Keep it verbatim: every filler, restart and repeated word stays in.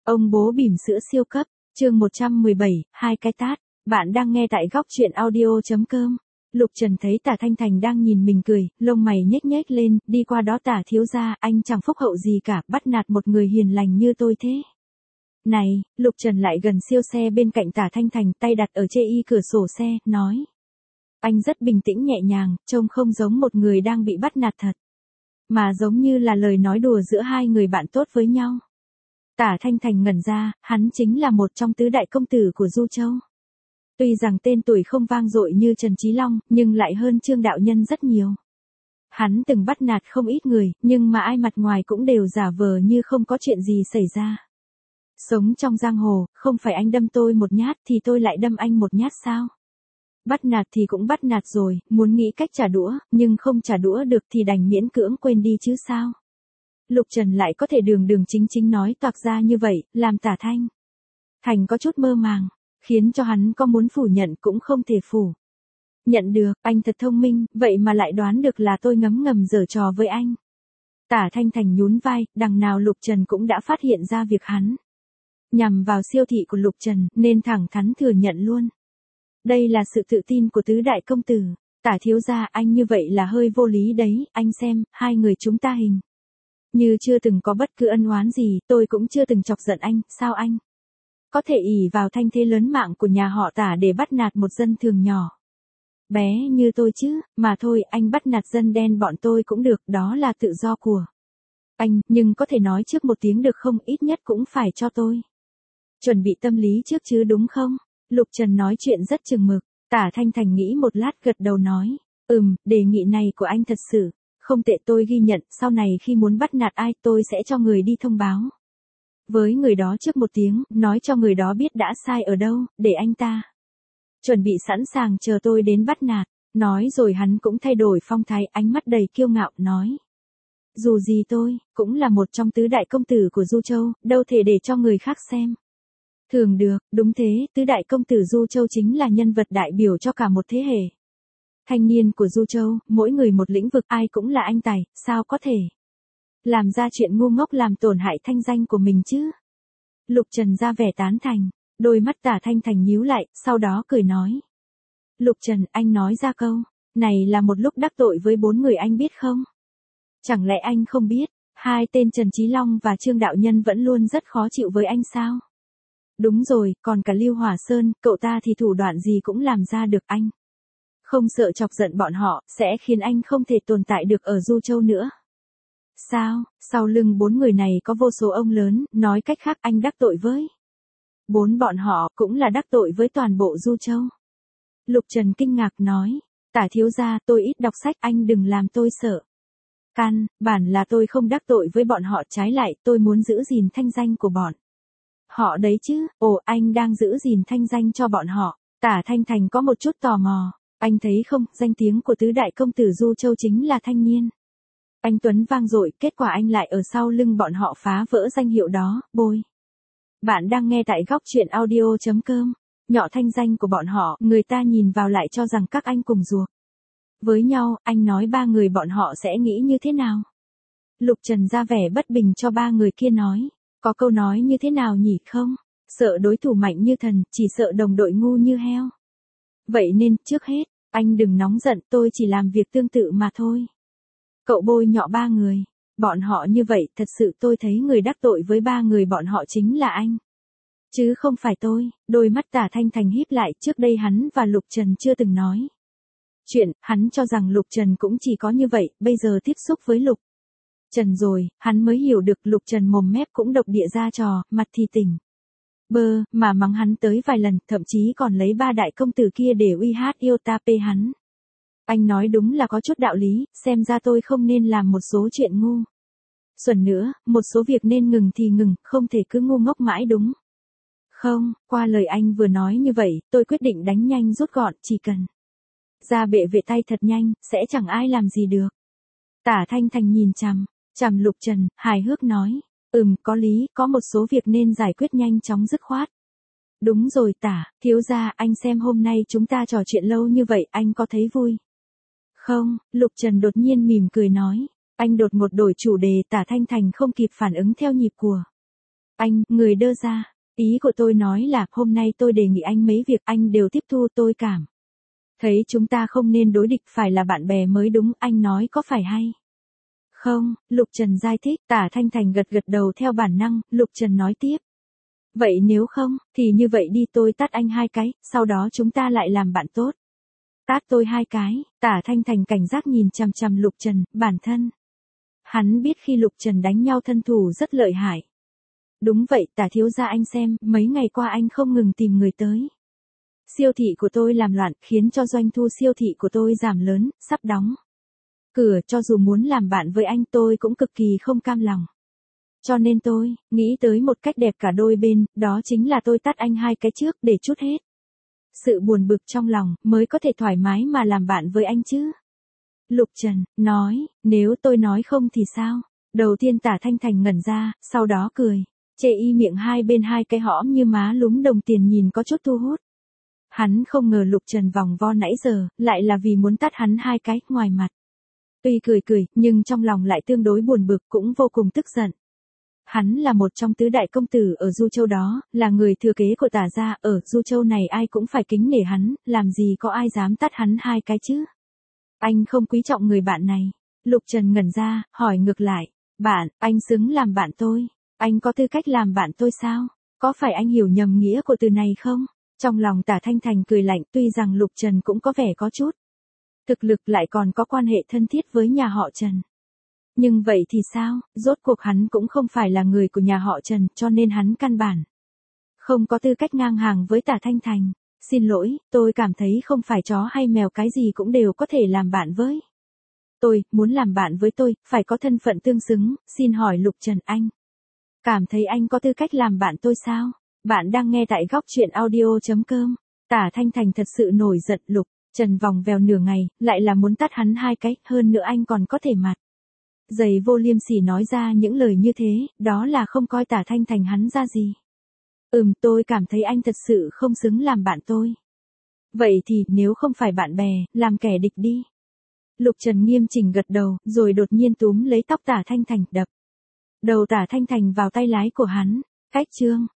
Ông bố bỉm sữa siêu cấp, chương một trăm mười bảy, hai cái tát. Bạn đang nghe tại góc truyện audio.com. Lục Trần thấy Tả Thanh Thành đang nhìn mình cười, lông mày nhếch nhếch lên, đi qua đó Tả thiếu gia, anh chẳng phúc hậu gì cả, bắt nạt một người hiền lành như tôi thế. Này, Lục Trần lại gần siêu xe bên cạnh Tả Thanh Thành, tay đặt ở chê y cửa sổ xe, nói. Anh rất bình tĩnh nhẹ nhàng, trông không giống một người đang bị bắt nạt thật. Mà giống như là lời nói đùa giữa hai người bạn tốt với nhau. Tả Thanh Thành ngẩn ra, hắn chính là một trong tứ đại công tử của Du Châu. Tuy rằng tên tuổi không vang dội như Trần Chí Long, nhưng lại hơn Trương Đạo Nhân rất nhiều. Hắn từng bắt nạt không ít người, nhưng mà ai mặt ngoài cũng đều giả vờ như không có chuyện gì xảy ra. Sống trong giang hồ, không phải anh đâm tôi một nhát thì tôi lại đâm anh một nhát sao? Bắt nạt thì cũng bắt nạt rồi, muốn nghĩ cách trả đũa, nhưng không trả đũa được thì đành miễn cưỡng quên đi chứ sao? Lục Trần lại có thể đường đường chính chính nói toạc ra như vậy, làm Tả Thanh Thành có chút mơ màng, khiến cho hắn có muốn phủ nhận cũng không thể phủ. Nhận được, anh thật thông minh, vậy mà lại đoán được là tôi ngấm ngầm giở trò với anh. Tả Thanh Thành nhún vai, đằng nào Lục Trần cũng đã phát hiện ra việc hắn nhằm vào siêu thị của Lục Trần, nên thẳng thắn thừa nhận luôn. Đây là sự tự tin của tứ đại công tử. Tả thiếu gia, anh như vậy là hơi vô lý đấy, anh xem, hai người chúng ta hình như chưa từng có bất cứ ân oán gì, tôi cũng chưa từng chọc giận anh, sao anh có thể ỷ vào thanh thế lớn mạng của nhà họ Tả để bắt nạt một dân thường nhỏ bé như tôi chứ? Mà thôi, anh bắt nạt dân đen bọn tôi cũng được, đó là tự do của anh, nhưng có thể nói trước một tiếng được không, ít nhất cũng phải cho tôi chuẩn bị tâm lý trước chứ đúng không? Lục Trần nói chuyện rất chừng mực. Tả Thanh Thành nghĩ một lát gật đầu nói, ừm, đề nghị này của anh thật sự không tệ, tôi ghi nhận, sau này khi muốn bắt nạt ai tôi sẽ cho người đi thông báo với người đó trước một tiếng, nói cho người đó biết đã sai ở đâu, để anh ta chuẩn bị sẵn sàng chờ tôi đến bắt nạt. Nói rồi hắn cũng thay đổi phong thái, ánh mắt đầy kiêu ngạo, nói. Dù gì tôi cũng là một trong tứ đại công tử của Du Châu, đâu thể để cho người khác xem thường được. Đúng thế, tứ đại công tử Du Châu chính là nhân vật đại biểu cho cả một thế hệ thanh niên của Du Châu, mỗi người một lĩnh vực, ai cũng là anh tài, sao có thể làm ra chuyện ngu ngốc làm tổn hại thanh danh của mình chứ? Lục Trần ra vẻ tán thành, đôi mắt Tả Thanh Thành nhíu lại, sau đó cười nói. Lục Trần, anh nói ra câu này là một lúc đắc tội với bốn người, anh biết không? Chẳng lẽ anh không biết, hai tên Trần Chí Long và Trương Đạo Nhân vẫn luôn rất khó chịu với anh sao? Đúng rồi, còn cả Lưu Hỏa Sơn, cậu ta thì thủ đoạn gì cũng làm ra được, anh không sợ chọc giận bọn họ, sẽ khiến anh không thể tồn tại được ở Du Châu nữa. Sao, sau lưng bốn người này có vô số ông lớn, nói cách khác anh đắc tội với bốn bọn họ, cũng là đắc tội với toàn bộ Du Châu. Lục Trần kinh ngạc nói, Tả thiếu gia, tôi ít đọc sách, anh đừng làm tôi sợ. Căn bản là tôi không đắc tội với bọn họ, trái lại tôi muốn giữ gìn thanh danh của bọn họ đấy chứ. Ồ, anh đang giữ gìn thanh danh cho bọn họ? Tả Thanh Thành có một chút tò mò. Anh thấy không, danh tiếng của tứ đại công tử Du Châu chính là thanh niên anh tuấn vang dội, kết quả anh lại ở sau lưng bọn họ phá vỡ danh hiệu đó, bôi. Bạn đang nghe tại góc truyện audio.com. Nhọ thanh danh của bọn họ, người ta nhìn vào lại cho rằng các anh cùng ruột với nhau, anh nói ba người bọn họ sẽ nghĩ như thế nào? Lục Trần ra vẻ bất bình cho ba người kia nói, có câu nói như thế nào nhỉ, không sợ đối thủ mạnh như thần, chỉ sợ đồng đội ngu như heo. Vậy nên, trước hết, anh đừng nóng giận, tôi chỉ làm việc tương tự mà thôi. Cậu bôi nhọ ba người, bọn họ như vậy, thật sự tôi thấy người đắc tội với ba người bọn họ chính là anh, chứ không phải tôi. Đôi mắt Tả Thanh Thành híp lại, trước đây hắn và Lục Trần chưa từng nói chuyện, hắn cho rằng Lục Trần cũng chỉ có như vậy, bây giờ tiếp xúc với Lục Trần rồi, hắn mới hiểu được Lục Trần mồm mép cũng độc địa ra trò, mặt thì tỉnh bơ, mà mắng hắn tới vài lần, thậm chí còn lấy ba đại công tử kia để uy hát yêu ta pê hắn. Anh nói đúng là có chút đạo lý, xem ra tôi không nên làm một số chuyện ngu xuẩn nữa, một số việc nên ngừng thì ngừng, không thể cứ ngu ngốc mãi đúng không? Qua lời anh vừa nói như vậy, tôi quyết định đánh nhanh rút gọn, chỉ cần ra bệ vệ tay thật nhanh, sẽ chẳng ai làm gì được. Tả Thanh Thành nhìn chằm chằm Lục Trần, hài hước nói, ừm, có lý, có một số việc nên giải quyết nhanh chóng dứt khoát. Đúng rồi Tả thiếu gia, anh xem hôm nay chúng ta trò chuyện lâu như vậy, anh có thấy vui không? Lục Trần đột nhiên mỉm cười nói, anh đột ngột đổi chủ đề. Tả Thanh Thành không kịp phản ứng theo nhịp của Anh, người đơ ra. Ý của tôi nói là hôm nay tôi đề nghị anh mấy việc anh đều tiếp thu, tôi cảm thấy chúng ta không nên đối địch, phải là bạn bè mới đúng, anh nói có phải hay không? Lục Trần giải thích. Tả Thanh Thành gật gật đầu theo bản năng. Lục Trần nói tiếp. Vậy nếu không, thì như vậy đi, tôi tát anh hai cái, sau đó chúng ta lại làm bạn tốt. Tát tôi hai cái. Tả Thanh Thành cảnh giác nhìn chằm chằm Lục Trần, bản thân hắn biết khi Lục Trần đánh nhau thân thủ rất lợi hại. Đúng vậy, Tả thiếu gia, anh xem, mấy ngày qua anh không ngừng tìm người tới. Siêu thị của tôi làm loạn, khiến cho doanh thu siêu thị của tôi giảm lớn, sắp đóng cửa, cho dù muốn làm bạn với anh tôi cũng cực kỳ không cam lòng. Cho nên tôi nghĩ tới một cách đẹp cả đôi bên, đó chính là tôi tát anh hai cái trước để trút hết sự buồn bực trong lòng, mới có thể thoải mái mà làm bạn với anh chứ. Lục Trần nói, nếu tôi nói không thì sao? Đầu tiên Tả Thanh Thành ngẩn ra, sau đó cười, chê y miệng hai bên hai cái hõm như má lúm đồng tiền nhìn có chút thu hút. Hắn không ngờ Lục Trần vòng vo nãy giờ, lại là vì muốn tát hắn hai cái, ngoài mặt tuy cười cười, nhưng trong lòng lại tương đối buồn bực, cũng vô cùng tức giận. Hắn là một trong tứ đại công tử ở Du Châu đó, là người thừa kế của Tả gia, ở Du Châu này ai cũng phải kính nể hắn, làm gì có ai dám tát hắn hai cái chứ. Anh không quý trọng người bạn này. Lục Trần ngẩn ra, hỏi ngược lại, bạn, anh xứng làm bạn tôi, anh có tư cách làm bạn tôi sao? Có phải anh hiểu nhầm nghĩa của từ này không? Trong lòng Tả Thanh Thành cười lạnh, tuy rằng Lục Trần cũng có vẻ có chút thực lực, lại còn có quan hệ thân thiết với nhà họ Trần. Nhưng vậy thì sao, rốt cuộc hắn cũng không phải là người của nhà họ Trần, cho nên hắn căn bản không có tư cách ngang hàng với Tả Thanh Thành. Xin lỗi, tôi cảm thấy không phải chó hay mèo cái gì cũng đều có thể làm bạn với tôi, muốn làm bạn với tôi, phải có thân phận tương xứng. Xin hỏi Lục Trần, anh cảm thấy anh có tư cách làm bạn tôi sao? Bạn đang nghe tại góc truyện audio.com. Tả Thanh Thành thật sự nổi giận. Lục Trần vòng vèo nửa ngày, lại là muốn tát hắn hai cái, hơn nữa anh còn có thể mặt dày vô liêm sỉ nói ra những lời như thế, đó là không coi Tả Thanh Thành hắn ra gì. Ừm, tôi cảm thấy anh thật sự không xứng làm bạn tôi. Vậy thì, nếu không phải bạn bè, làm kẻ địch đi. Lục Trần nghiêm chỉnh gật đầu, rồi đột nhiên túm lấy tóc Tả Thanh Thành, đập đầu Tả Thanh Thành vào tay lái của hắn. Cách chương